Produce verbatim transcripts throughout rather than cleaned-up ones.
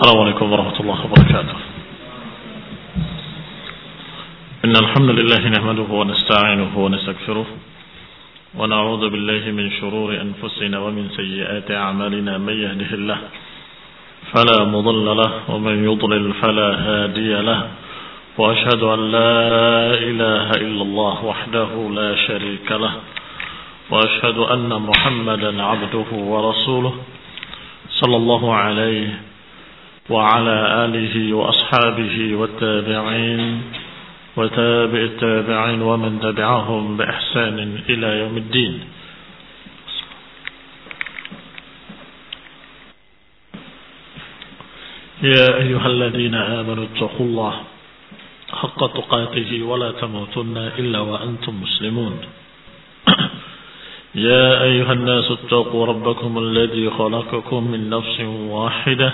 السلام عليكم ورحمة الله وبركاته. إن الحمد لله نحمده ونستعينه ونستغفره ونعوذ بالله من شرور أنفسنا ومن سيئات أعمالنا. من يهده الله فلا مضل له ومن يضلل فلا هادي له، وأشهد أن لا إله إلا الله وحده لا شريك له، وأشهد أن محمدا عبده ورسوله صلى الله عليه وعلى آله وأصحابه والتابعين وتابع التابعين ومن تبعهم بإحسان إلى يوم الدين. يا أيها الذين آمنوا اتقوا الله حق تقاته ولا تموتن إلا وأنتم مسلمون. يا أيها الناس اتقوا ربكم الذي خلقكم من نفس واحدة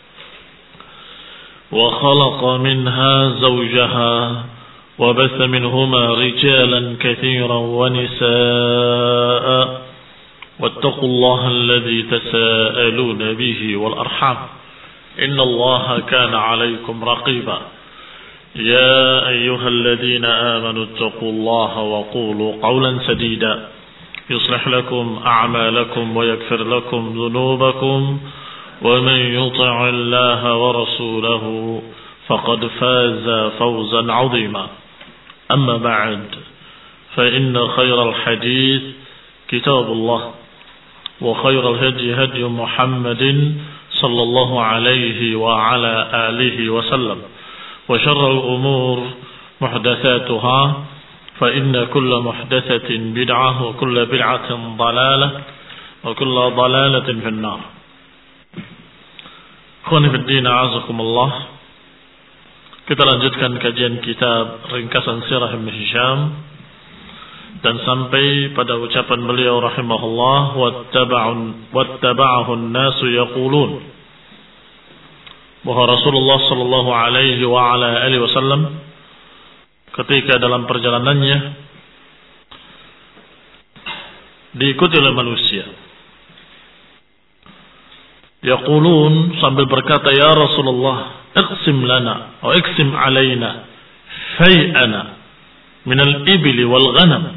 وخلق منها زوجها وبث منهما رجالا كثيرا ونساء، واتقوا الله الذي تساءلون به والأرحام إن الله كان عليكم رقيبا. يا أيها الذين آمنوا اتقوا الله وقولوا قولا سديدا يصلح لكم أعمالكم ويغفر لكم ذنوبكم، ومن يطع الله ورسوله فقد فاز فوزا عظيما. أما بعد، فإن خير الحديث كتاب الله، وخير الهدي هدي محمد صلى الله عليه وعلى آله وسلم، وشر الأمور محدثاتها، فإن كل محدثة بدعة وكل بدعة ضلالة وكل ضلالة في النار. Ikhwani fi din, a'azakumullah. Kita lanjutkan kajian kitab ringkasan sirah Ibn Hisham dan sampai pada ucapan beliau rahimahullah, wattaba'un wattaba'ahu an-nasu yaqulun, bahwa Rasulullah sallallahu alaihi wa ala alihi wasallam ketika dalam perjalanannya diikuti oleh manusia, yaqulun, sambil berkata, ya Rasulullah, iqsim lana atau iqsim alaina fai'ana minal ibli wal ghanam.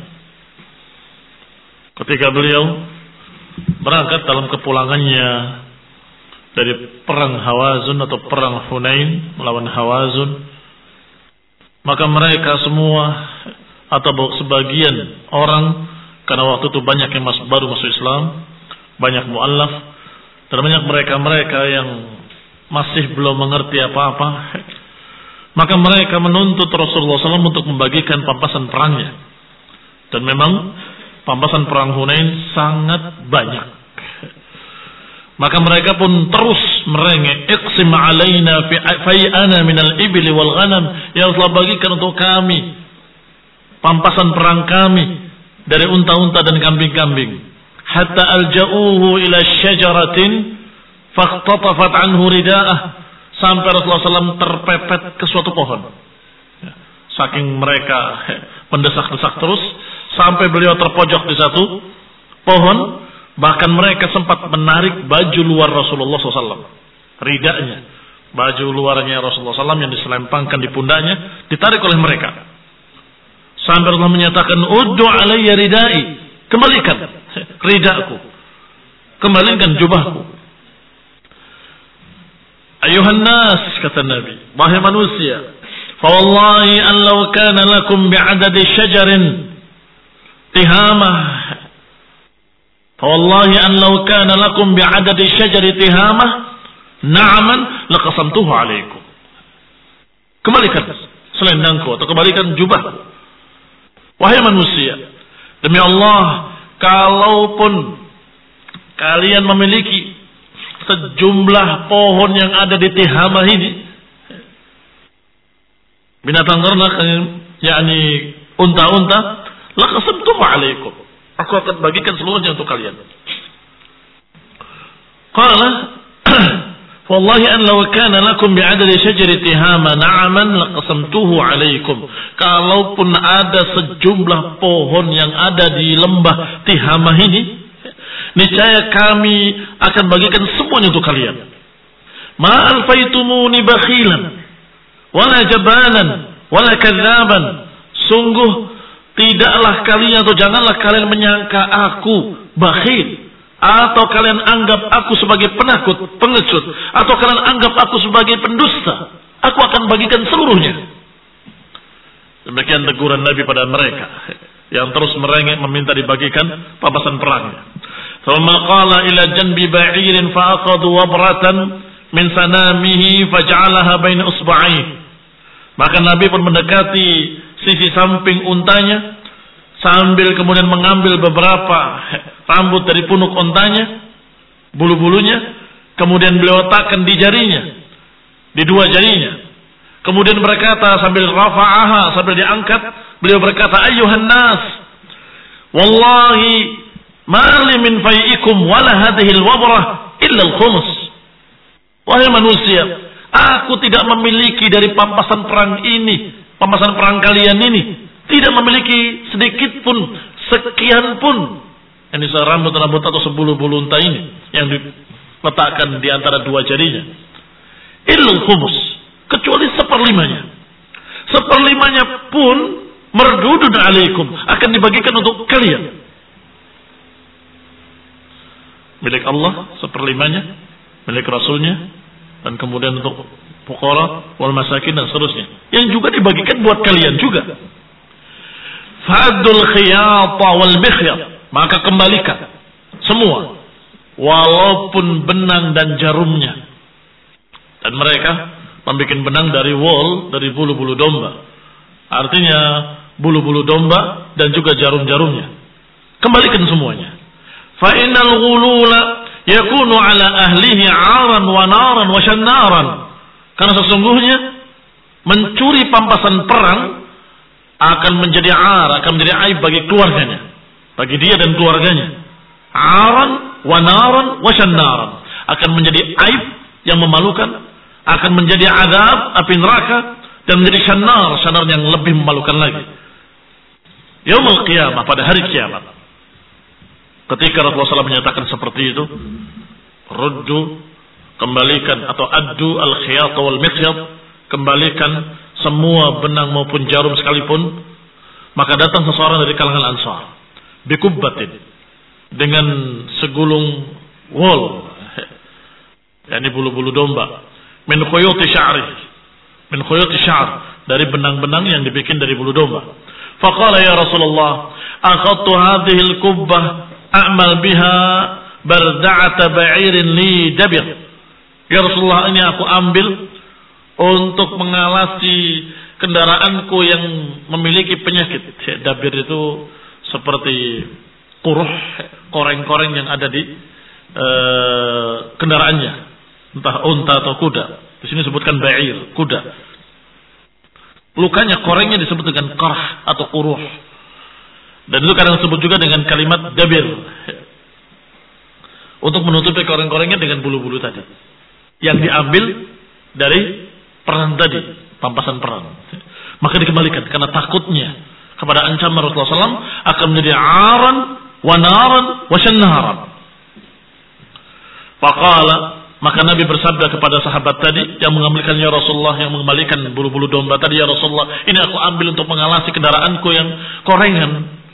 Ketika beliau berangkat dalam kepulangannya dari perang Hawazun atau perang Hunain melawan Hawazun, maka mereka semua atau sebagian orang, karena waktu itu banyak yang masuk, baru masuk Islam, banyak mu'allaf, dan banyak mereka-mereka yang masih belum mengerti apa-apa, maka mereka menuntut Rasulullah shallallahu alaihi wasallam untuk membagikan pampasan perangnya. Dan memang pampasan perang Hunain sangat banyak. Maka mereka pun terus merengek, iqsim alaina fai'ana minal ibli wal ghanam, ya Allah, bagikan untuk kami pampasan perang kami dari unta-unta dan kambing-kambing. Hatta alja'uhu ila syajaratin faqtatafat anhu rida'ah, sampai Rasulullah shallallahu alaihi wasallam terpepet ke suatu pohon. Saking mereka mendesak-desak terus, sampai beliau terpojok di satu pohon. Bahkan mereka sempat menarik baju luar Rasulullah shallallahu alaihi wasallam, ridanya, baju luarnya Rasulullah shallallahu alaihi wasallam yang diselempangkan di pundaknya, ditarik oleh mereka. Sampai Allah menyatakan, uddu alayya ridai, kembalikan ridaku, kembalikan jubahku. Ayuhan nas, kata Nabi, wahai manusia, fa wallahi an law kana lakum bi'adadi syajarin tihamah, fa wallahi an law kana lakum bi'adadi syajari tihamah na'aman laqasamtuhu alaikum. Kembalikan selendangku atau kembalikan jubahku. Wahai manusia, demi Allah, kalaupun kalian memiliki sejumlah pohon yang ada di Tihamah ini, binatang ternak, yakni unta-unta, laqasamtuhu alaikum, aku akan bagikan seluruhnya untuk kalian. Qala wallahi an law kana lakum bi'adadi syajari tihama na'aman laqasamtuhu alaikum. Kalaupun ada sejumlah pohon yang ada di lembah Tihamah ini, niscaya kami akan bagikan semuanya untuk kalian. Ma alfaitumuni bakhilan wala jabanan wala kadzaban. Sungguh tidaklah kalian atau janganlah kalian menyangka aku bakhil, atau kalian anggap aku sebagai penakut, pengecut, atau kalian anggap aku sebagai pendusta. Aku akan bagikan seluruhnya. Demikian teguran Nabi pada mereka yang terus merengek meminta dibagikan pampasan perangnya. Thumma qala ila janbi ba'irin fa aqadu wabratan min sanamihi faj'alaha baina usba'i. Maka Nabi pun mendekati sisi samping untanya sambil kemudian mengambil beberapa rambut dari punuk untanya, bulu-bulunya, kemudian beliau letakkan di jarinya, di dua jarinya. Kemudian berkata sambil rafa'aha, sambil diangkat, beliau berkata, ayyuhan nas, wallahi ma li min fai'ikum wala hadhihi al-wabrah illa al-khumus. Wahai manusia, aku tidak memiliki dari pampasan perang ini, pampasan perang kalian ini, tidak memiliki sedikit pun, sekian pun, ini serambut-rambut atau sebulu-bulu unta ini yang diletakkan di antara dua jarinya. Illal khumus, kecuali seperlimanya. Seperlimanya pun merdudun alaikum, akan dibagikan untuk kalian. Milik Allah seperlimanya, milik Rasulnya, dan kemudian untuk fuqara wal masakin dan seterusnya, yang juga dibagikan buat kalian juga. Fadul khiyata wal mikhyat, maka kembalikan semua walaupun benang dan jarumnya. Dan mereka membuat benang dari wool, dari bulu-bulu domba, artinya bulu-bulu domba dan juga jarum-jarumnya. Kembalikan semuanya. Fa innal ghulula yakunu ala ahlihi 'aran wa naran wa shannaran. Karena sesungguhnya mencuri pampasan perang akan menjadi 'ar, akan menjadi aib bagi keluarganya, bagi dia dan keluarganya. 'Aran wa naran wa shannaran, akan menjadi aib yang memalukan, akan menjadi azab api neraka, dan menjadi shannar, shannar yang lebih memalukan lagi. Yaumul qiyamah, pada hari kiamat, ketika Rasulullah shallallahu alaihi wasallam menyatakan seperti itu, ruddu, kembalikan, atau addu al-khiyat wal mikhyat, kembalikan semua benang maupun jarum sekalipun. Maka datang seseorang dari kalangan Ansar, bikubbatin, dengan segulung wool, yakni bulu-bulu domba, min khuyuti sya'ri, min khuyuti sya'r, dari benang-benang yang dibikin dari bulu domba. Faqala ya Rasulullah, akhadtu hadhihi al-kubbah a'mal biha barda'ata ba'irin li dabir. Ya Rasulullah, ini aku ambil untuk mengalasi kendaraanku yang memiliki penyakit. Dabir itu seperti kuruh, koreng-koreng yang ada di uh, kendaraannya, entah unta atau kuda. Di sini disebutkan ba'ir, kuda. Lukanya, korengnya disebut dengan qarh atau kuruh. Dan itu kadang disebut juga dengan kalimat dabir, untuk menutupi koreng-korengnya dengan bulu-bulu tadi, yang diambil dari perang tadi, pampasan perang. Maka dikembalikan karena takutnya kepada ancaman Rasulullah shallallahu alaihi wasallam akan menjadi aran wa naran wa shannaran. Faqala, maka Nabi bersabda kepada sahabat tadi yang mengambilkan, ya Rasulullah, yang mengembalikan bulu-bulu domba tadi, ya Rasulullah, ini aku ambil untuk mengalasi kendaraanku yang korengan.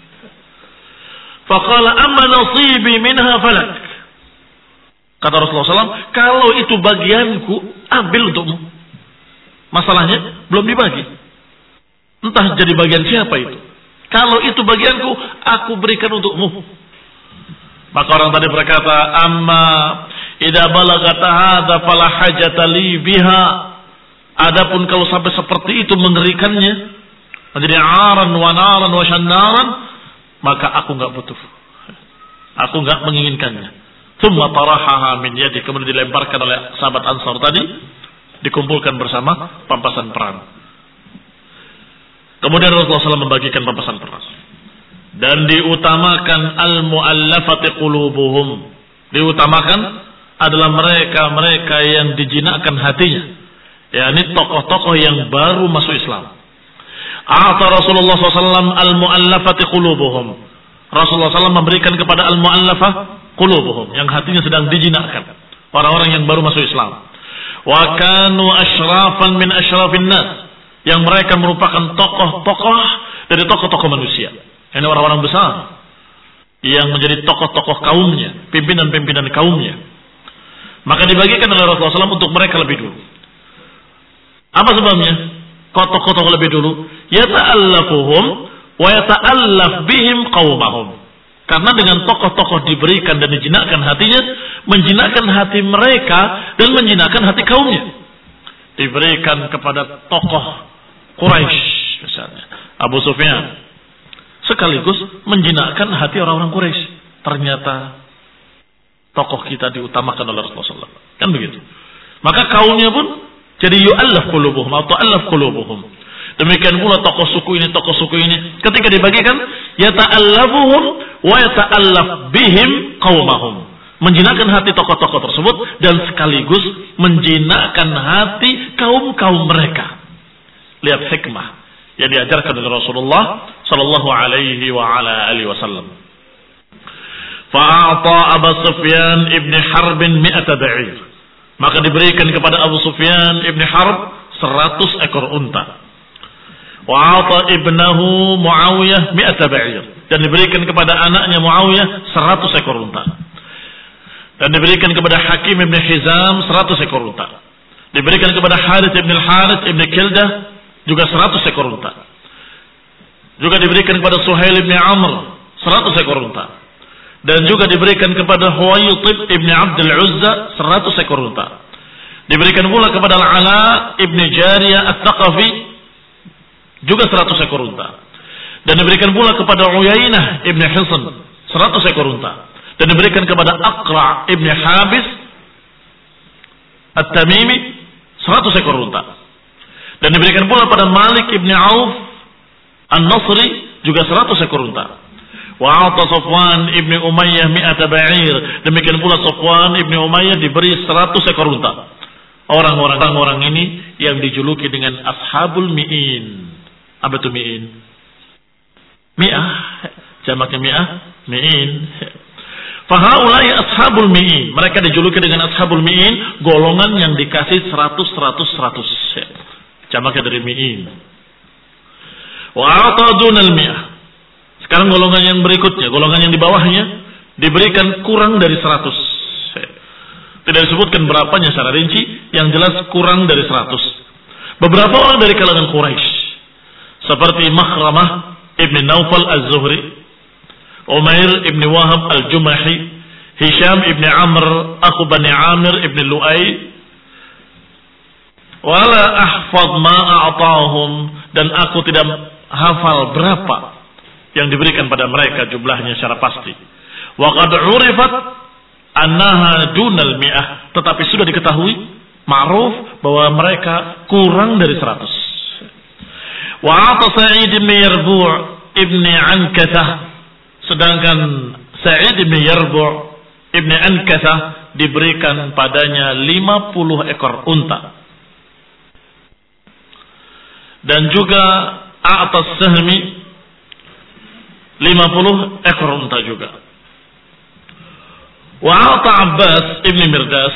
Faqala amma nasibi minha falak. Kata Rasulullah shallallahu alaihi wasallam, kalau itu bagianku, ambil untukmu. Masalahnya belum dibagi, entah jadi bagian siapa itu. Kalau itu bagianku, aku berikan untukmu. Maka orang tadi berkata, amma idza balagata hadza fala hajata li biha. Adapun kalau sampai seperti itu mengerikannya, menjadi aran wa naran wa shannaran, maka aku enggak butuh. Aku enggak menginginkannya. Tsumma tarahaha min yadi, kemudian dilemparkan oleh sahabat Ansar tadi, dikumpulkan bersama pampasan perang. Kemudian Rasulullah shallallahu alaihi wasallam membagikan pampasan perang. Dan diutamakan al-mu'allafati qulubuhum. Diutamakan adalah mereka-mereka yang dijinakkan hatinya, yakni tokoh-tokoh yang baru masuk Islam. A'ta Rasulullah shallallahu alaihi wasallam al-mu'allafati qulubuhum. Rasulullah shallallahu alaihi wasallam memberikan kepada al-mu'allafah qulubuhum, yang hatinya sedang dijinakkan, orang-orang yang baru masuk Islam. Wa kanu asyrafan min asyrafin nas, yang mereka merupakan tokoh-tokoh dari tokoh-tokoh manusia. Ini orang-orang besar yang menjadi tokoh-tokoh kaumnya, pimpinan-pimpinan kaumnya. Maka dibagikan oleh Rasulullah shallallahu alaihi wasallam untuk mereka lebih dulu. Apa sebabnya? Kok tokoh-tokoh lebih dulu? Yata'allafuhum wa yata'allaf bihim qaumahum. Karena dengan tokoh-tokoh diberikan dan dijinakkan hatinya, menjinakkan hati mereka dan menjinakkan hati kaumnya. Diberikan kepada tokoh Quraisy misalnya, Abu Sufyan, sekaligus menjinakkan hati orang-orang Quraisy. Ternyata tokoh kita diutamakan oleh Rasulullah shallallahu alaihi wasallam. Kan begitu. Maka kaumnya pun jadi yu'allaf qulubuhum atau ta'allaf qulubuhum. Demikian pula tokoh suku ini, tokoh suku ini, ketika dibagikan, yata'allafuhum wa yata'allaf bihim qaumahum. Menjinakkan hati tokoh-tokoh tersebut dan sekaligus menjinakkan hati kaum-kaum mereka. Lihat hikmah yang diajarkan oleh Rasulullah sallallahu alaihi wa ala alihi wasallam. Fa'ata Abu Sufyan ibn Harb mi'ata ba'ir. Maka diberikan kepada Abu Sufyan ibn Harb seratus ekor unta. Wa'ata ibnahu Muawiyah mi'ata ba'ir. Dan diberikan kepada anaknya Muawiyah seratus ekor unta. Dan diberikan kepada Hakim ibn Hizam seratus ekor unta. Diberikan kepada Harith ibn Harith ibn Kildah juga seratus ekor unta. Juga diberikan kepada Suhail ibn Amr seratus ekor unta. Dan juga diberikan kepada Huwaytib ibn Abdul Uzza seratus ekor unta. Diberikan pula kepada Al-Ala ibn Jariyah At-Taqafi juga seratus ekor unta. Dan diberikan pula kepada Uyainah ibn Hisn seratus ekor unta. Dan diberikan kepada Aqra ibn Habis At-Tamimi seratus ekor unta. Dan diberikan pula pada Malik ibn Auf An-Nasri juga seratus ekor unta. Wa'ata Safwan ibn Umayyah mi'ata ba'ir. Demikian pula Safwan ibn Umayyah diberi seratus ekor unta. Orang-orang orang ini yang dijuluki dengan Ashabul Mi'in. Apa itu Mi'in? Mi'ah. Jamaknya Mi'ah. Mi'in. Fahaulai Ashabul Mi'in. Mereka dijuluki dengan Ashabul Mi'in. Golongan yang dikasih seratus, seratus, seratus. Jamaknya dari Mi'in. Wa'ata dunal Mi'ah. Sekarang golongan yang berikutnya, golongan yang di bawahnya diberikan kurang dari seratus. Tidak disebutkan berapanya secara rinci, yang jelas kurang dari seratus. Beberapa orang dari kalangan Quraisy seperti Makhramah ibn Naufal Az-Zuhri, Umair ibn Wahab Al-Jumahi, Hisham ibn Amr Akhu Bani Amir ibn Lu'ay, wala ahfad ma a'tahum, dan aku tidak hafal berapa yang diberikan pada mereka jumlahnya secara pasti. Wa qad 'urifat annaha dunal mi'ah, tetapi sudah diketahui ma'ruf bahwa mereka kurang dari seratus. Wa 'ata Sa'id bin Yarbu' ibn Ankathah, sedangkan Sa'id bin Yarbu' ibn Ankathah diberikan padanya lima puluh ekor unta. Dan juga A'ta Sahmi lima puluh ekor unta juga. Wa'ata Abbas ibn Mirdas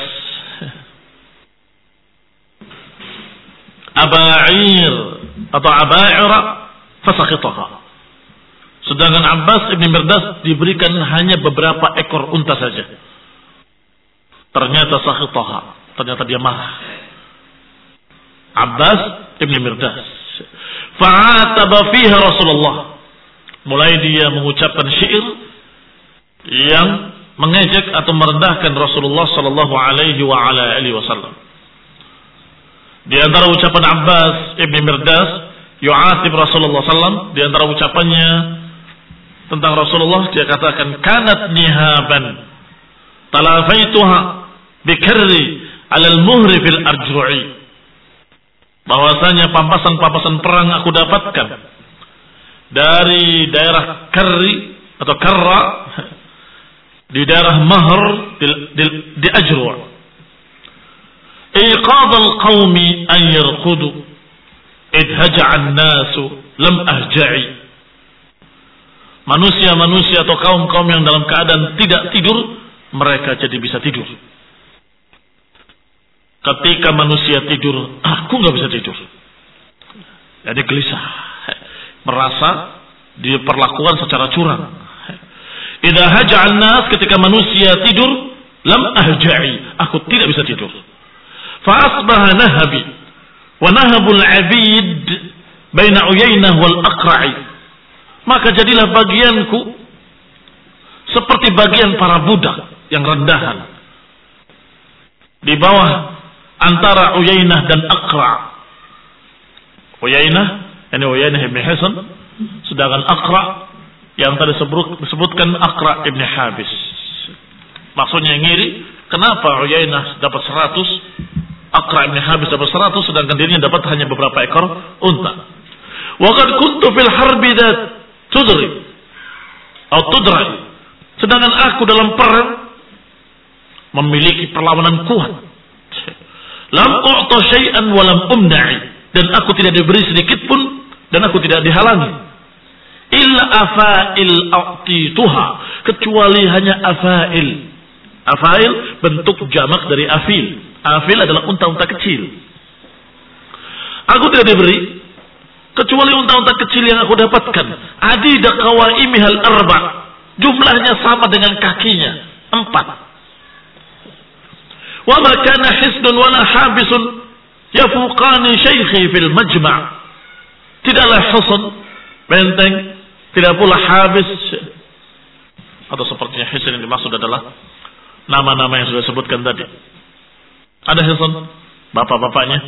Aba'ir atau Aba'ira fasaqitaha. Sedangkan Abbas ibn Mirdas diberikan hanya beberapa ekor unta saja. Ternyata saqitaha, ternyata dia marah. Abbas ibn Mirdas fa'ataba fiha Rasulullah. Mulai dia mengucapkan syair yang mengejek atau merendahkan Rasulullah sallallahu alaihi wa ala alihi wasallam. Di antara ucapan Abbas ibn Mirdas yu'atib Rasulullah sallallahu alaihi wasallam, di antara ucapannya tentang Rasulullah, dia katakan kanat nihaban talafaituha bikarri alal muhri fil arju'i, bahwasanya pampasan-pampasan perang aku dapatkan dari daerah Karri atau Karra, di daerah Mahr di, di, di Ajru'. Iqad al-qawmi an yarqudu id haja'a an-nasu lam ahja'i. Manusia-manusia atau kaum-kaum yang dalam keadaan tidak tidur, mereka jadi bisa tidur. ketika manusia tidur, aku nggak bisa tidur. Jadi gelisah, merasa diperlakukan secara curang. Idza haja'an nas, ketika manusia tidur, lam ahja'i, aku tidak bisa tidur. Fa asbaha nahabi wa nahabul 'abid baina Uyainah wal Aqra'i. Maka jadilah bagianku seperti bagian para budak yang rendahan di bawah antara Uyainah dan Aqra'. Uyainah, ini Uyainah ibn Hisan, sedangkan Aqra' yang tadi disebutkan Aqra' ibn Habis. Maksudnya yang ngiri, kenapa Uyainah dapat seratus, Aqra' ibn Habis dapat seratus, sedangkan dirinya dapat hanya beberapa ekor unta. Wa qad kuntu fil harbi dat tudri atau tudrai. Sedangkan aku dalam perang memiliki perlawanan kuat. Lam u'ta syai'an wa lam umna'i, dan aku tidak diberi sedikit pun dan aku tidak dihalangi. Illa afail a'tituha, kecuali hanya afail. Afail bentuk jamak dari afil. Afil adalah unta-unta kecil. Aku tidak diberi kecuali unta-unta kecil yang aku dapatkan. Adida qawaimihal arba', jumlahnya sama dengan kakinya, empat. Wa ma kana hisdun wala habisun yafuqani syaikhi fil majma'. Tidaklah husun, benteng, tidak pula habis, atau sepertinya hisn yang dimaksud adalah nama-nama yang sudah disebutkan tadi. Ada hisn, bapak-bapaknya.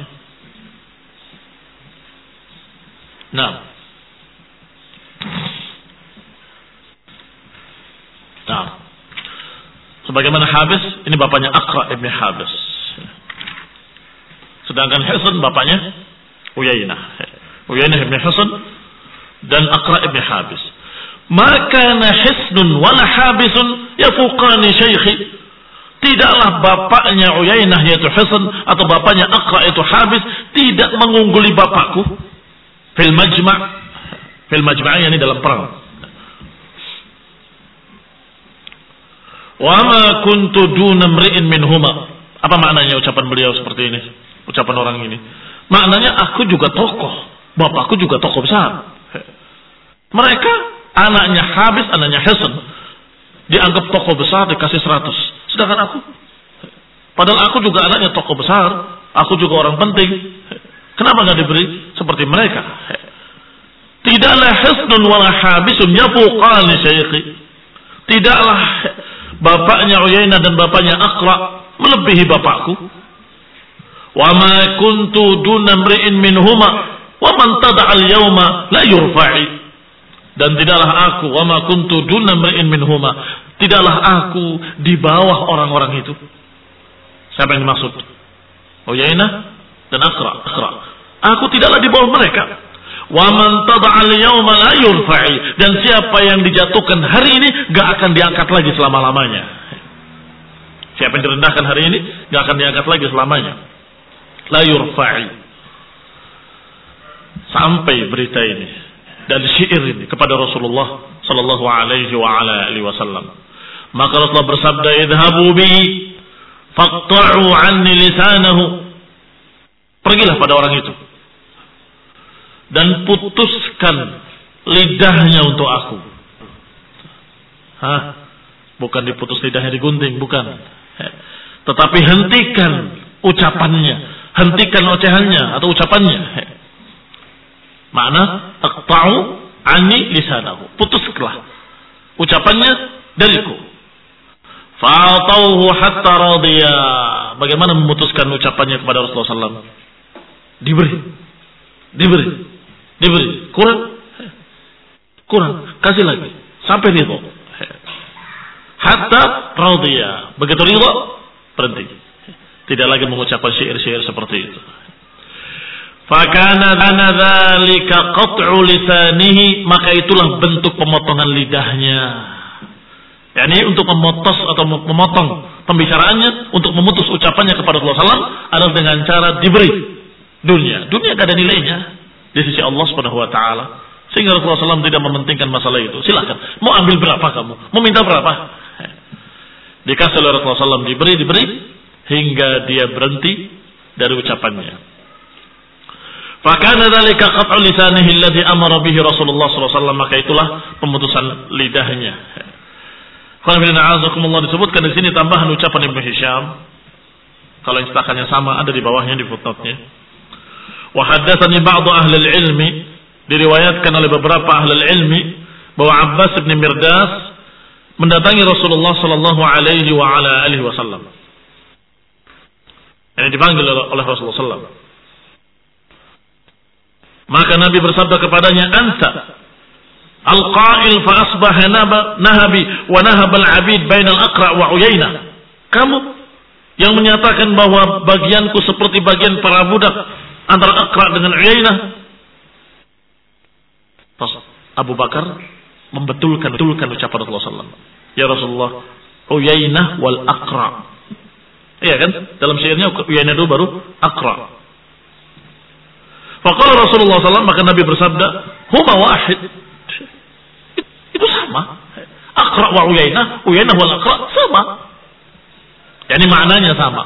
Nah, nah, sebagaimana Habis, ini bapaknya Aqra' ibn Habis. Sedangkan Hisan bapaknya Uyainah. Uyainah ibn Hisan dan Aqra' ibn Habis. Maka Hisnun wala Habisun yafuqani syaikhi. Tidaklah bapaknya Uyainah yaitu Hisan atau bapaknya Aqra' itu Habis tidak mengungguli bapakku fil majma'. Fil majma' ini dalam perang. Wa ma kuntu duna mri'in minhuma. Apa maknanya ucapan beliau seperti ini? Ucapan orang ini. Maknanya aku juga tokoh. Bapakku juga tokoh besar. Mereka anaknya Habis, anaknya Hisan dianggap tokoh besar, dikasih seratus. Sedangkan aku, padahal aku juga anaknya tokoh besar, aku juga orang penting. Kenapa nggak diberi seperti mereka? Tidaklah Hisnun wala Habisun yafuqani syaikhi. Tidaklah bapaknya Uyainah dan bapaknya Aqra' melebihi bapakku. Wa ma kuntu duna mri'in minhuma wa man tada'a al-yawma la yurfa'i. Dan tidaklah aku, wa ma kuntu duna mri'in minhuma, tidaklah aku di bawah orang-orang itu. Siapa yang dimaksud? Uyainah dan Aqra'. Aqra'. Aku tidaklah di bawah mereka. Wa man tada'a al-yawma la yurfa'i, dan siapa yang dijatuhkan hari ini enggak akan diangkat lagi selama-lamanya. Siapa yang direndahkan hari ini enggak akan diangkat lagi selamanya. La yurfa'i. Sampai berita ini dan syair ini kepada Rasulullah sallallahu alaihi wa ala alihi wasallam. Maka Rasulullah bersabda, "Idhabu bi faqta'u 'anni lisanahu." Pergilah pada orang itu dan putuskan lidahnya untuk aku. Hah? Bukan diputus lidahnya digunting, bukan. Tetapi hentikan ucapannya, hentikan ocehannya atau ucapannya. Makna taqta'u anni lisanahu, putuslah ucapannya dariku. Fa'atauhu hatta radiya. Bagaimana memutuskan ucapannya kepada Rasulullah sallallahu alaihi wasallam? Diberi, diberi, diberi, kurang, kurang, kasih lagi, sampai ridho. Hatta radiya. Begitu ridho, berhenti. Tidak lagi mengucapkan syair-syair seperti itu. Fakana dana dzalika qat'u lisanihi, maka itulah bentuk pemotongan lidahnya. yakni untuk memutus atau memotong pembicaraannya, untuk memutus ucapannya kepada Rasulullah sallallahu alaihi wasallam adalah dengan cara diberi dunia. Dunia tidak ada nilainya di sisi Allah Subhanahu wa taala. Sehingga Rasulullah sallallahu alaihi wasallam tidak mementingkan masalah itu. Silakan, mau ambil berapa kamu? Mau minta berapa? Dikasih oleh Rasulullah sallallahu alaihi wasallam, diberi, diberi hingga dia berhenti dari ucapannya. Fakana dzalika qat'u lisanihi alladhi amara bihi Rasulullah sallallahu alaihi wasallam, maka itulah pemutusan lidahnya. Qul disebutkan di sini tambahan ucapan Ibnu Hisham. Kalau istilahannya sama ada di bawahnya di footnote-nya. Wa haddatsani ba'du ahli al-ilmi, diriwayatkan oleh beberapa ahli ilmi bahwa Abbas bin Mirdas mendatangi Rasulullah sallallahu alaihi wa ala alihi wasallam. Yang dipanggil oleh Rasulullah sallallahu alaihi wasallam. Maka Nabi bersabda kepadanya, "Anta al-qa'il fa asbaha nahabi wa nahab al-'abid bainal Aqra' wa Uyainah." Kamu yang menyatakan bahwa bagianku seperti bagian para budak antara Aqra' dengan Uyainah. Abu Bakar membetulkan betulkan ucapan Rasulullah sallallahu alaihi wasallam. Ya Rasulullah, Uyainah wal Aqra'. Iya kan? Dalam syairnya Uyainah dulu baru Aqra'. Faqala Rasulullah sallallahu alaihi wasallam, maka Nabi bersabda, "Huma wahid." Itu sama. Aqra' wa Uyainah, Uyainah wal Aqra' sama. Yani maknanya sama.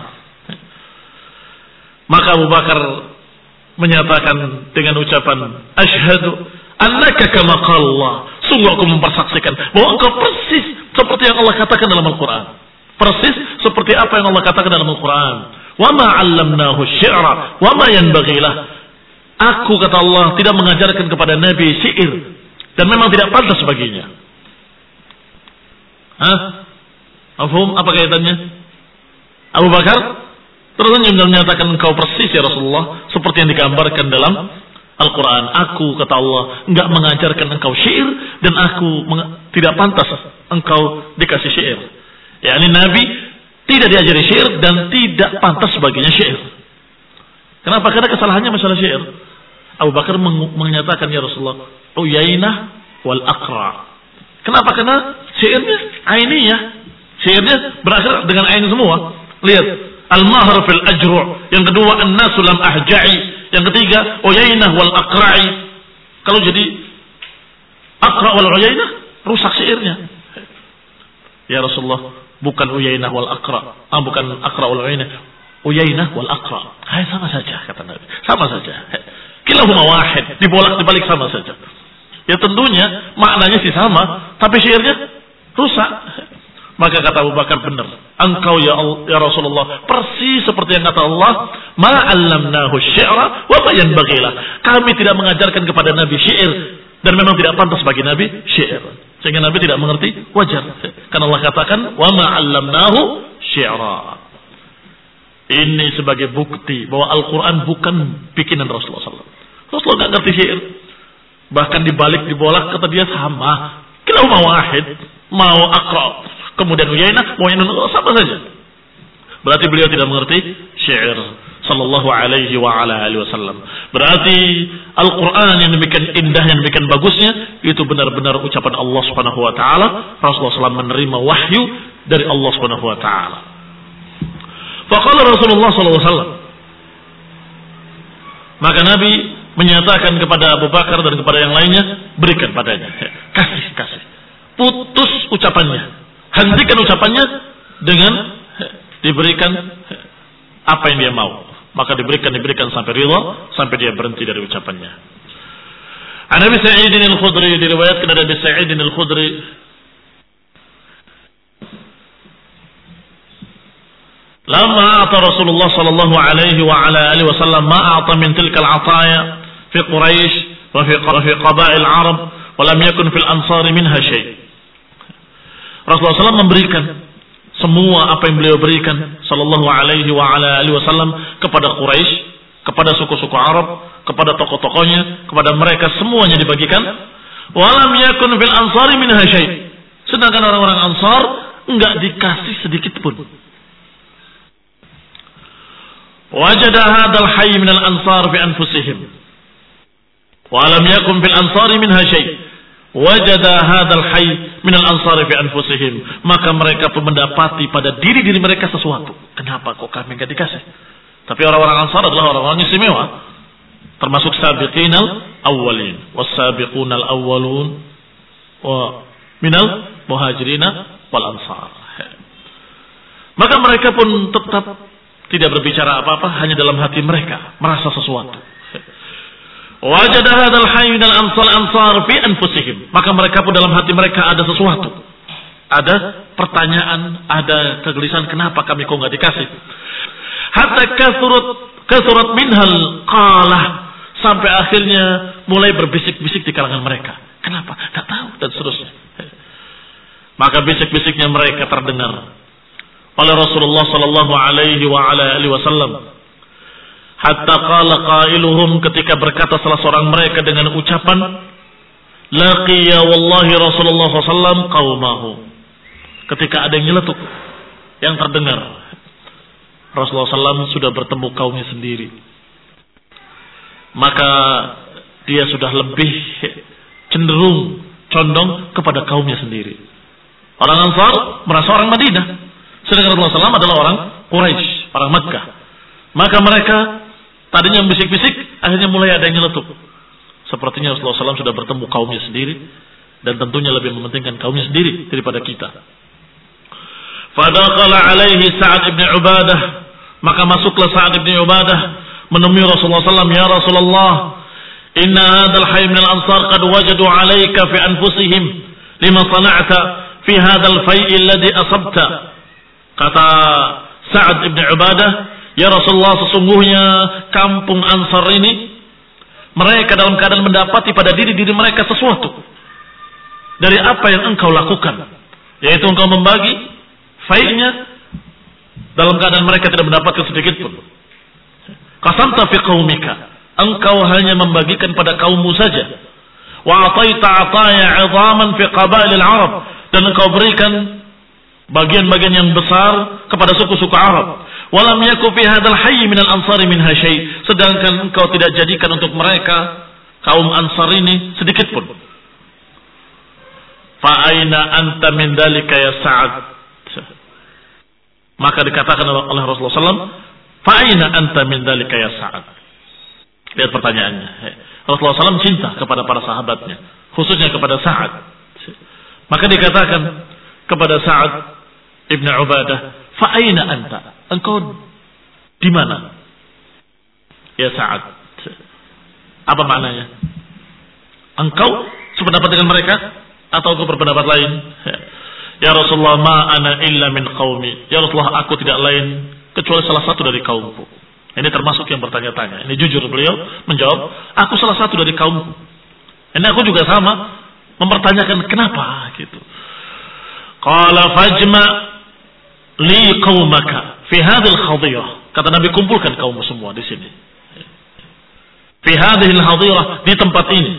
Maka Abu Bakar menyatakan dengan ucapan, "Asyhadu annaka kama qala Allah." Sungguh aku mempersaksikan bahwa engkau persis seperti yang Allah katakan dalam Al-Quran. Persis seperti apa yang Allah katakan dalam Al-Quran. "Wa ma 'allamnahu syi'ra wa ma yanbaghi lah." Aku, kata Allah, tidak mengajarkan kepada Nabi syair dan memang tidak pantas baginya. Hah? Mafhum apa kaitannya? Abu Bakar terus menyatakan engkau persis ya Rasulullah seperti yang digambarkan dalam Al-Quran. Aku, kata Allah, enggak mengajarkan engkau syair dan aku tidak pantas engkau dikasih syair. Ya, ini Nabi tidak diajari syair dan tidak pantas baginya syair. Kenapa? Karena kesalahannya masalah syair. Abu Bakar menyatakan ya Rasulullah, Uyainah wal Aqra'. Kenapa? Karena syairnya ainiyah. Syairnya berakhir dengan ain semua. Lihat, al-mahr fil ajru'. Yang kedua, an-nasu lam ahja'i. Yang ketiga, Uyainah wal Aqra'i. Kalau jadi Aqra' wal Uyainah, rusak syairnya. Ya Rasulullah, bukan Uyainah wal Aqra'. Ah, bukan Aqra' wal Uyainah. Uyainah wal Aqra'. Hai, sama saja kata Nabi. Sama saja. Kilahuma wahid, dibolak dibalik sama saja. Ya tentunya maknanya sih sama, tapi syairnya rusak. Maka kata Abu Bakar, benar. Engkau ya, Allah, ya Rasulullah persis seperti yang kata Allah, ma 'allamnahu syi'ra wa ma yanbaghi lah. Kami tidak mengajarkan kepada Nabi syair dan memang tidak pantas bagi Nabi syair. Sehingga Nabi tidak mengerti, wajar. Karena Allah katakan wa ma 'allamnahu syi'ra. Ini sebagai bukti bahwa Al-Quran bukan bikinan Rasulullah sallallahu alaihi wasallam. Rasulullah tidak ngerti syair. Bahkan dibalik dibolak kata dia sama. Kilahuma wahid. Mau Aqra', kemudian Uyainah, mau Uyainah, sama saja. Berarti beliau tidak mengerti syair sallallahu alaihi wa ala alihi wasallam. Berarti Al-Quran yang demikian indah, yang demikian bagusnya, itu benar-benar ucapan Allah subhanahu wa ta'ala. Rasulullah sallallahu alaihi wasallam menerima wahyu dari Allah subhanahu wa ta'ala. Faqala Rasulullah sallallahu alaihi wasallam, maka Nabi menyatakan kepada Abu Bakar dan kepada yang lainnya, berikan padanya, kasih, kasih, putus ucapannya, hentikan ucapannya dengan diberikan apa yang dia mau. Maka diberikan, diberikan sampai ridha, sampai dia berhenti dari ucapannya. An Abi Sa'id al-Khudri, diriwayatkan dari Abi Sa'id al-Khudri, lama a'ta Rasulullah sallallahu alaihi wa ala alihi wasallam ma a'ta min tilka al-'ataya fi Quraisy wa fi fi qaba'il Arab wa lam yakun fil ansar minha syai'. Rasulullah sallallahu alaihi wasallam memberikan semua apa yang beliau berikan sallallahu alaihi wa ala alihi wasallam kepada Quraisy, kepada suku-suku Arab, kepada tokoh-tokohnya, kepada mereka semuanya dibagikan. Wa lam yakun fil ansar minha syai'. Sedangkan orang-orang Ansar enggak dikasih sedikit pun. Wajada hadal hayy minal ansar fi anfusihim wa lam yakun fil ansari minha syai'. Wajada hadal hayy minal ansari fi anfusihim, maka mereka pun mendapati pada diri-diri mereka sesuatu. Kenapa kok kami enggak dikasih? Tapi orang-orang Ansar adalah orang-orang istimewa, termasuk sabiqinal awwalin was-sabiqunal awwalun wa minal muhajirina wal ansar. Maka mereka pun tetap tidak berbicara apa-apa, hanya dalam hati mereka merasa sesuatu. Wajada hadzal hayy minal ansar ansar fi anfusihim. Maka mereka pun dalam hati mereka ada sesuatu. Ada pertanyaan, ada kegelisahan, kenapa kami kok enggak dikasih? Hatta kasurat kasurat minhal qalah, sampai akhirnya mulai berbisik-bisik di kalangan mereka. Kenapa? Enggak tahu dan seterusnya. Maka bisik-bisiknya mereka terdengar oleh Rasulullah sallallahu alaihi wa ala alihi wasallam. Hatta qala qailuhum, ketika berkata salah seorang mereka dengan ucapan, laqiya wallahi Rasulullah sallallahu alaihi wasallam qaumahu. Ketika ada yang nyeletuk, yang terdengar, Rasulullah sallallahu alaihi wasallam sudah bertemu kaumnya sendiri. Maka dia sudah lebih cenderung condong kepada kaumnya sendiri. Orang Ansar merasa orang Madinah, sedangkan Rasulullah sallallahu alaihi wasallam adalah orang Quraisy, orang Makkah. Maka mereka tadinya bisik-bisik, akhirnya mulai ada yang nyeletuk. Sepertinya Rasulullah sallallahu alaihi wasallam sudah bertemu kaumnya sendiri, dan tentunya lebih mementingkan kaumnya sendiri daripada kita. Fadakhala alaihi Sa'ad ibn Ubadah, maka masuklah Sa'ad ibn Ubadah menemui Rasulullah sallallahu alaihi wasallam. Ya Rasulullah, inna hadzal hayy min al-ansar qad wajadu alayka fi anfusihim lima sana'ta fi hadzal fai'i alladhi asabta. Kata Sa'ad ibn Ubadah, ya Rasulullah, sesungguhnya kampung Ansar ini, mereka dalam keadaan mendapati pada diri-diri mereka sesuatu dari apa yang engkau lakukan, yaitu engkau membagi fai'nya dalam keadaan mereka tidak mendapatkan sedikit pun. Qasamta fi qaumika, engkau hanya membagikan pada kaummu saja. Wa ataita ataya 'idhaman fi qabail al-Arab, dan engkau berikan bagian-bagian yang besar kepada suku-suku Arab. Walam yaku fi hadzal hayy min al-ansari minha syai', sedangkan engkau tidak jadikan untuk mereka kaum Ansar ini sedikit pun. Fa aina anta min dzalika ya Sa'ad? Maka dikatakan oleh Rasulullah sallallahu alaihi wasallam, fa aina anta min dzalika ya Sa'ad? Lihat pertanyaannya. Rasulullah sallallahu alaihi wasallam cinta kepada para sahabatnya, khususnya kepada Sa'ad. Maka dikatakan kepada Sa'ad ibn Ubadah, fa aina anta? Engkau di mana? Ya Sa'ad. Apa maknanya? Engkau sependapat dengan mereka atau engkau berpendapat lain? Ya Rasulullah, ma ana illa min qaumi. Ya Rasulullah, aku tidak lain kecuali salah satu dari kaumku. Ini termasuk yang bertanya-tanya. Ini jujur beliau menjawab, aku salah satu dari kaumku. Ini aku juga sama mempertanyakan kenapa gitu. Qala fajma li qaumaka fi hadhil khadhirah. Kata Nabi, kumpulkan kaummu semua di sini. Fi hadhil khadhirah, di tempat ini.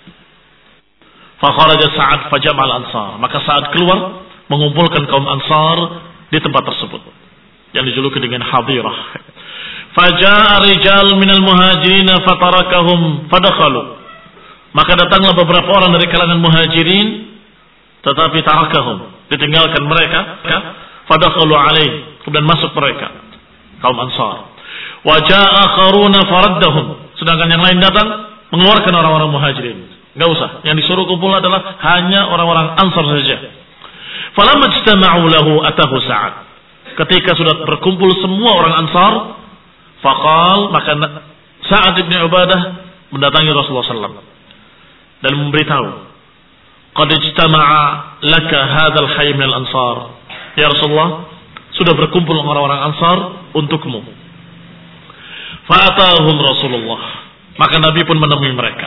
Fa kharaja Sa'ad fa jama'al ansar. Maka Sa'ad keluar mengumpulkan kaum Ansar di tempat tersebut yang dijuluki dengan hadirah. Faja'a rijal minal muhajirin fatarakahum fadakhalu. Maka datanglah beberapa orang dari kalangan muhajirin, tetapi tarakahum, ditinggalkan mereka, fadakhalu alaih, kemudian masuk mereka kaum Ansar. Wa ja'a akharuna faraddahum, sedangkan yang lain datang mengeluarkan orang-orang muhajirin. Enggak usah, yang disuruh kumpul adalah hanya orang-orang Ansar saja. Falamma ijtama'u lahu atahu Sa'ad. Ketika sudah berkumpul semua orang Ansar, faqal, maka Sa'ad bin Ubadah mendatangi Rasulullah sallallahu alaihi wasallam dan memberitahu, qad ijtama'a laka hadzal hayy min al-ansar. Ya Rasulullah, sudah berkumpul orang-orang Ansar untukmu. Fa'atahum Rasulullah, maka Nabi pun menemui mereka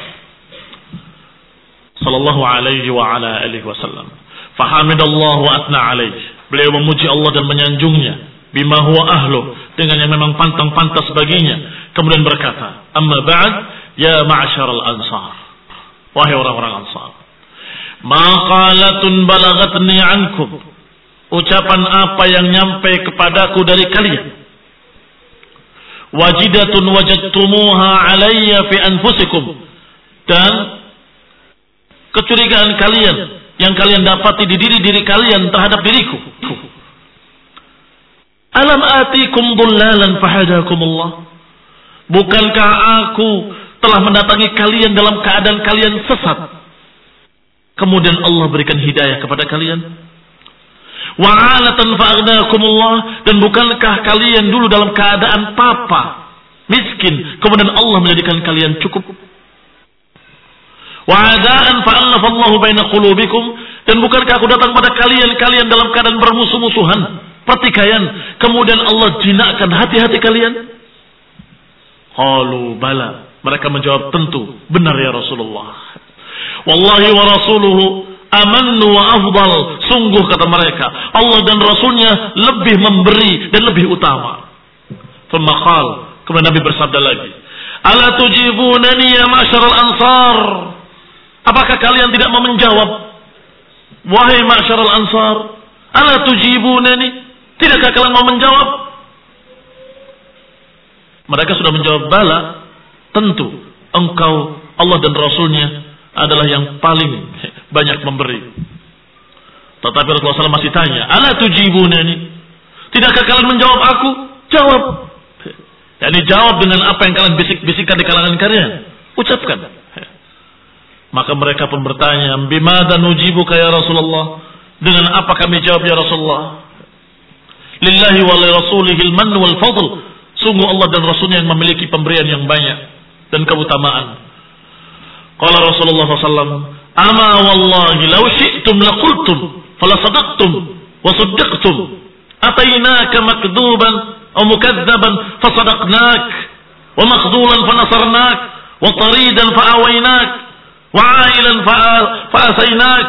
sallallahu alaihi wa ala alihi wasallam. Fahamidallahu wa atna alaih. Beliau memuji Allah dan menyanjungnya. Bima huwa ahlu, dengan yang memang pantang-pantas baginya. Kemudian berkata, amma ba'd, ya ma'asyaral ansar. Wahai orang-orang Ansar. Maqalatun balagatni ankum. Ucapan apa yang nyampe kepadaku dari kalian. Wajidatun wajadtumuha alayya fi anfusikum. Dan kecurigaan kalian yang kalian dapati di diri-diri kalian terhadap diriku. Alam atikum dhullalan fahadakumullah. Bukankah aku telah mendatangi kalian dalam keadaan kalian sesat, kemudian Allah berikan hidayah kepada kalian? Wa'alatan fa'agnakumullah, dan bukankah kalian dulu dalam keadaan papa, miskin, kemudian Allah menjadikan kalian cukup? Wa'adaan fa'allafallahu baina qulubikum, dan bukankah aku datang pada kalian kalian dalam keadaan bermusuh-musuhan, pertikaian, kemudian Allah jinakkan hati-hati kalian? Qalu bala, mereka menjawab tentu benar ya Rasulullah. Wallahi wa rasuluhu amannu wa afdal, sungguh kata mereka Allah dan Rasulnya lebih memberi dan lebih utama. Thumma qala, kemudian Nabi bersabda lagi, ala tujibunani ya ma'syaral ansar, apakah kalian tidak mau menjawab wahai ma'syaral ansar? Ala tujibunani, tidakkah kalian mau menjawab? Mereka sudah menjawab bala, tentu engkau Allah dan Rasulnya adalah yang paling banyak memberi. Tetapi Rasulullah shallallahu alaihi wasallam masih tanya, ala tujibunani, tidakkah kalian menjawab aku? Jawab. Yani jawab dengan apa yang kalian bisik-bisikkan di kalangan kalian, ucapkan. Maka mereka pun bertanya, bimada nujibuka ya Rasulullah, dengan apa kami jawab ya Rasulullah? Lillahi wa li rasulihil mann wal fadl, sungguh Allah dan Rasulnya yang memiliki pemberian yang banyak dan keutamaan. Qala Rasulullah sallallahu alaihi wasallam, ama wallahi law syi'tum laqultum falasadaqtum wa saddaqtum, atainaka makduban aw mukadzaban fasadaqnak, wa makhdulan fanasarnak, wa taridan faawainak, wa ailan faasainak.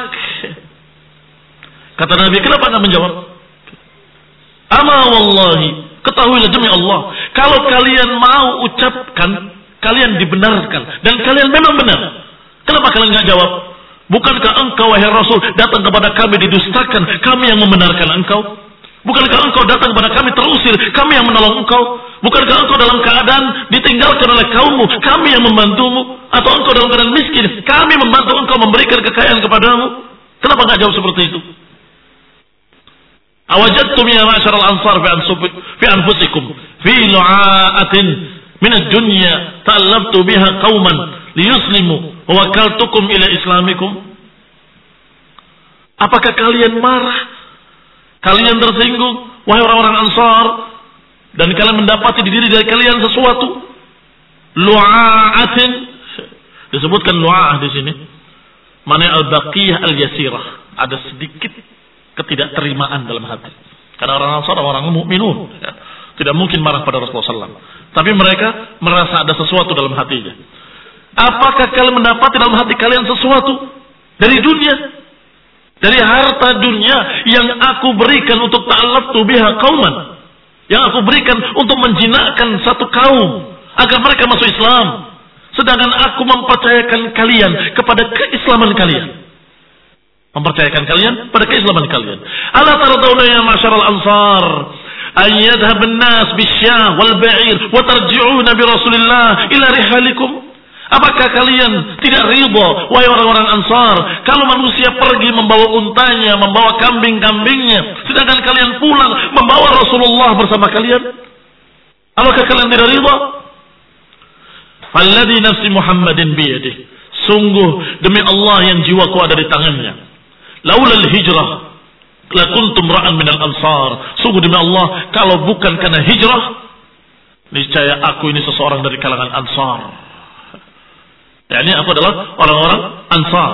Kata Nabi, kenapa anda menjawab? Ama wallahi, ketahuilah demi Allah, kalau kalian mau ucapkan, kalian dibenarkan dan kalian memang benar. Kenapa kalian nggak jawab? Bukankah engkau wahai Rasul datang kepada kami didustakan, kami yang membenarkan engkau? Bukankah engkau datang kepada kami terusir, kami yang menolong engkau? Bukankah engkau dalam keadaan ditinggalkan oleh kaummu, kami yang membantumu? Atau engkau dalam keadaan miskin, kami membantu engkau memberikan kekayaan kepadamu? Kenapa nggak jawab seperti itu? Awajadtum ya ma'syaral ansar fi anfusikum fi lu'aatin min ad-dunya ta'allabtu biha qauman liyuslimu wa wakaltukum ila islamikum. Apakah kalian marah? Kalian tersinggung wahai orang-orang Ansar, dan kalian mendapati di diri dari kalian sesuatu lu'aatin, disebutkan lu'aah di sini, mana al-baqiyah al-yasirah, ada sedikit ketidakterimaan dalam hati. Karena orang Ansar orang mukminun, ya, tidak mungkin marah pada Rasulullah sallallahu alaihi wasallam. Tapi mereka merasa ada sesuatu dalam hatinya. Apakah kalian mendapati dalam hati kalian sesuatu dari dunia, dari harta dunia yang aku berikan untuk ta'allabtu biha qauman, yang aku berikan untuk menjinakkan satu kaum agar mereka masuk Islam, sedangkan aku mempercayakan kalian kepada keislaman kalian. Mempercayakan kalian pada keislaman kalian. Ala tardawna ya ma'syaral ansar an yadhhab an-nas bisyah wal ba'ir wa tarji'una bi Rasulillah ila rihalikum. Apakah kalian tidak ridha wahai orang-orang Ansar kalau manusia pergi membawa untanya, membawa kambing-kambingnya, sedangkan kalian pulang membawa Rasulullah bersama kalian? Apakah kalian tidak ridha? Falladhi nafsi Muhammadin biyadihi, sungguh demi Allah yang jiwaku ada di tangannya, laulal hijrah lakuntum ra'an minal ansar, sungguh demi Allah kalau bukan karena hijrah, niscaya aku ini seseorang dari kalangan Ansar. Yani aku adalah orang-orang Ansar.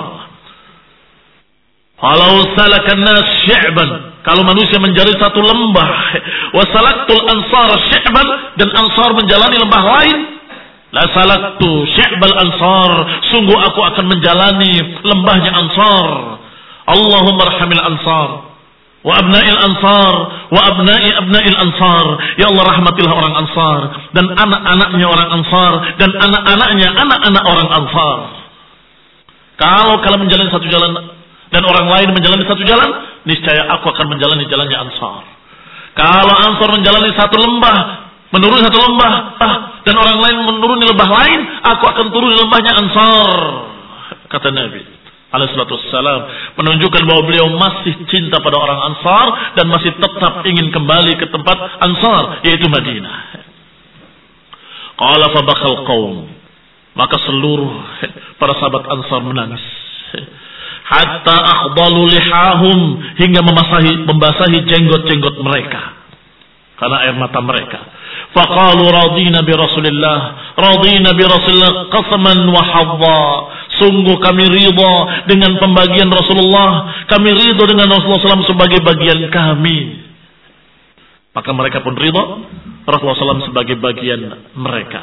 Kalau salakan nas syi'ban, kalau manusia menjalani satu lembah, wa salaktul ansar syi'ban, dan Ansar menjalani lembah lain, la salaktu syi'bal ansar, sungguh aku akan menjalani lembahnya Ansar. Allahumma arhamil ansar wa abna'il ansar wa abna'i abna'il ansar, ya Allah rahmatilah orang Ansar dan anak-anaknya orang Ansar dan anak-anaknya anak-anak orang Ansar. Kalau kalian menjalani satu jalan dan orang lain menjalani satu jalan, niscaya aku akan menjalani jalannya Ansar. Kalau Ansar menjalani satu lembah, menuruni satu lembah, ah, dan orang lain menuruni lembah lain, aku akan turun di lembahnya Ansar, kata Nabi alaihi salatu wassalam, menunjukkan bahwa beliau masih cinta pada orang Ansar dan masih tetap ingin kembali ke tempat Ansar, yaitu Madinah. Qala fa bakhal qaum, maka seluruh para sahabat Ansar menangis. hatta akhdalu lihahum, hingga membasahi membasahi jenggot-jenggot mereka karena air mata mereka. Faqalu radina bi Rasulillah, radina bi Rasulillah qasman wa hadda. Sungguh kami ridha dengan pembagian Rasulullah, kami ridha dengan Rasulullah sallallahu alaihi wasallam sebagai bagian kami. Maka mereka pun ridha Rasulullah sallallahu alaihi wasallam sebagai bagian mereka.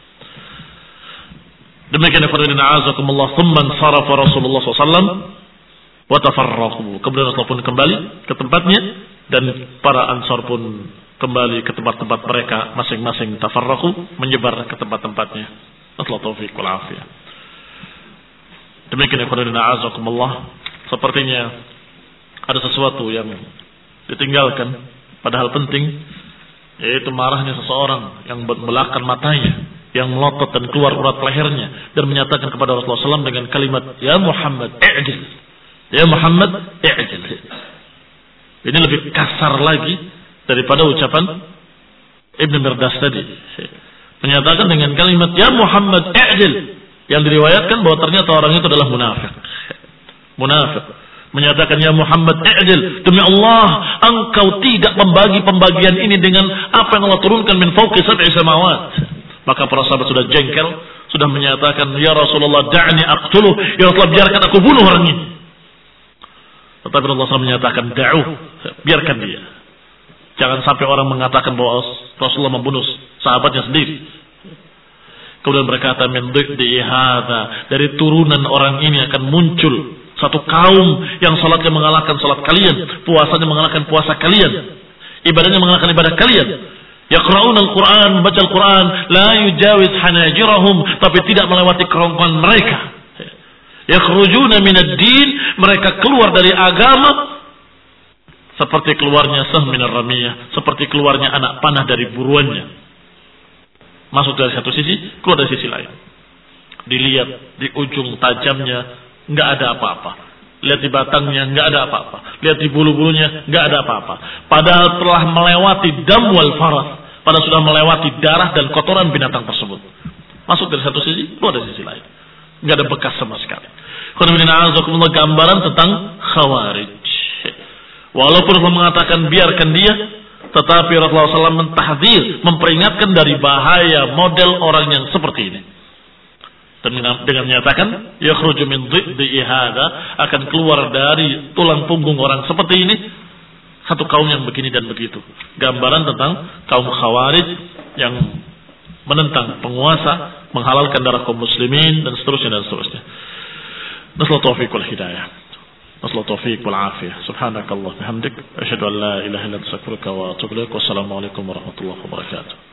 Demikian ikhwan a'azakumullah, thumma sarafa Rasulullah sallallahu alaihi wasallam wa tafarraqu. Kemudian Rasulullah pun kembali ke tempatnya dan para Ansar pun kembali ke tempat-tempat mereka masing-masing, tafarraqu, menyebar ke tempat-tempatnya. Allahu taufiq wal afiyah. Demikian ikhwan a'azakumullah, sepertinya ada sesuatu yang ditinggalkan padahal penting, yaitu marahnya seseorang yang membelahkan matanya, yang melotot dan keluar urat lehernya dan menyatakan kepada Rasulullah sallallahu alaihi wasallam dengan kalimat ya Muhammad i'jil, ya Muhammad i'jil. Ini lebih kasar lagi daripada ucapan Ibn Mirdas tadi, menyatakan dengan kalimat ya Muhammad i'jil, yang diriwayatkan bahwa ternyata orang itu adalah munafik. Munafik menyatakan ya Muhammad i'jil, demi Allah engkau tidak membagi pembagian ini dengan apa yang Allah turunkan min fawqi sab'i samawat. Maka para sahabat sudah jengkel, sudah menyatakan ya Rasulullah da'ni aqtuluh, ya Rasulullah biarkan aku bunuh orang ini. Tetapi Rasulullah sallallahu alaihi wasallam menyatakan da'uh, biarkan dia. Jangan sampai orang mengatakan bahwa Rasulullah membunuh sahabatnya sendiri. Kemudian berkata min dhiddi hadza, dari turunan orang ini akan muncul satu kaum yang salatnya mengalahkan salat kalian, puasanya mengalahkan puasa kalian, ibadahnya mengalahkan ibadah kalian. Yaqra'una al-Qur'an, membaca Al-Qur'an, la yujawiz hanajirahum, tapi tidak melewati kerongkongan mereka. Yakhrujuna minad din, mereka keluar dari agama seperti keluarnya sahm minar ramiyah, seperti keluarnya anak panah dari buruannya. Masuk dari satu sisi, keluar dari sisi lain. Dilihat di ujung tajamnya, nggak ada apa-apa. Lihat di batangnya, nggak ada apa-apa. Lihat di bulu-bulunya, nggak ada apa-apa. Padahal telah melewati dam wal faras, padahal sudah melewati darah dan kotoran binatang tersebut. Masuk dari satu sisi, keluar dari sisi lain. Nggak ada bekas sama sekali. Gambaran tentang Khawarij. Walaupun Allah mengatakan biarkan dia, tetapi Rasulullah sallallahu alaihi wasallam mentahdzir, memperingatkan dari bahaya model orang yang seperti ini. Dan dengan menyatakan yakhruju min dhiddi hadza, akan keluar dari tulang punggung orang seperti ini satu kaum yang begini dan begitu. Gambaran tentang kaum Khawarij yang menentang penguasa, menghalalkan darah kaum muslimin dan seterusnya dan seterusnya. Nasallahu taufiq wal hidayah. Nasallahu taufiq wal afiyah. Subhanakallah bihamdik, asyhadu an la ilaha illa anta astaghfiruka wa atubu ilaik. Wassalamu alaikum warahmatullahi wabarakatuh.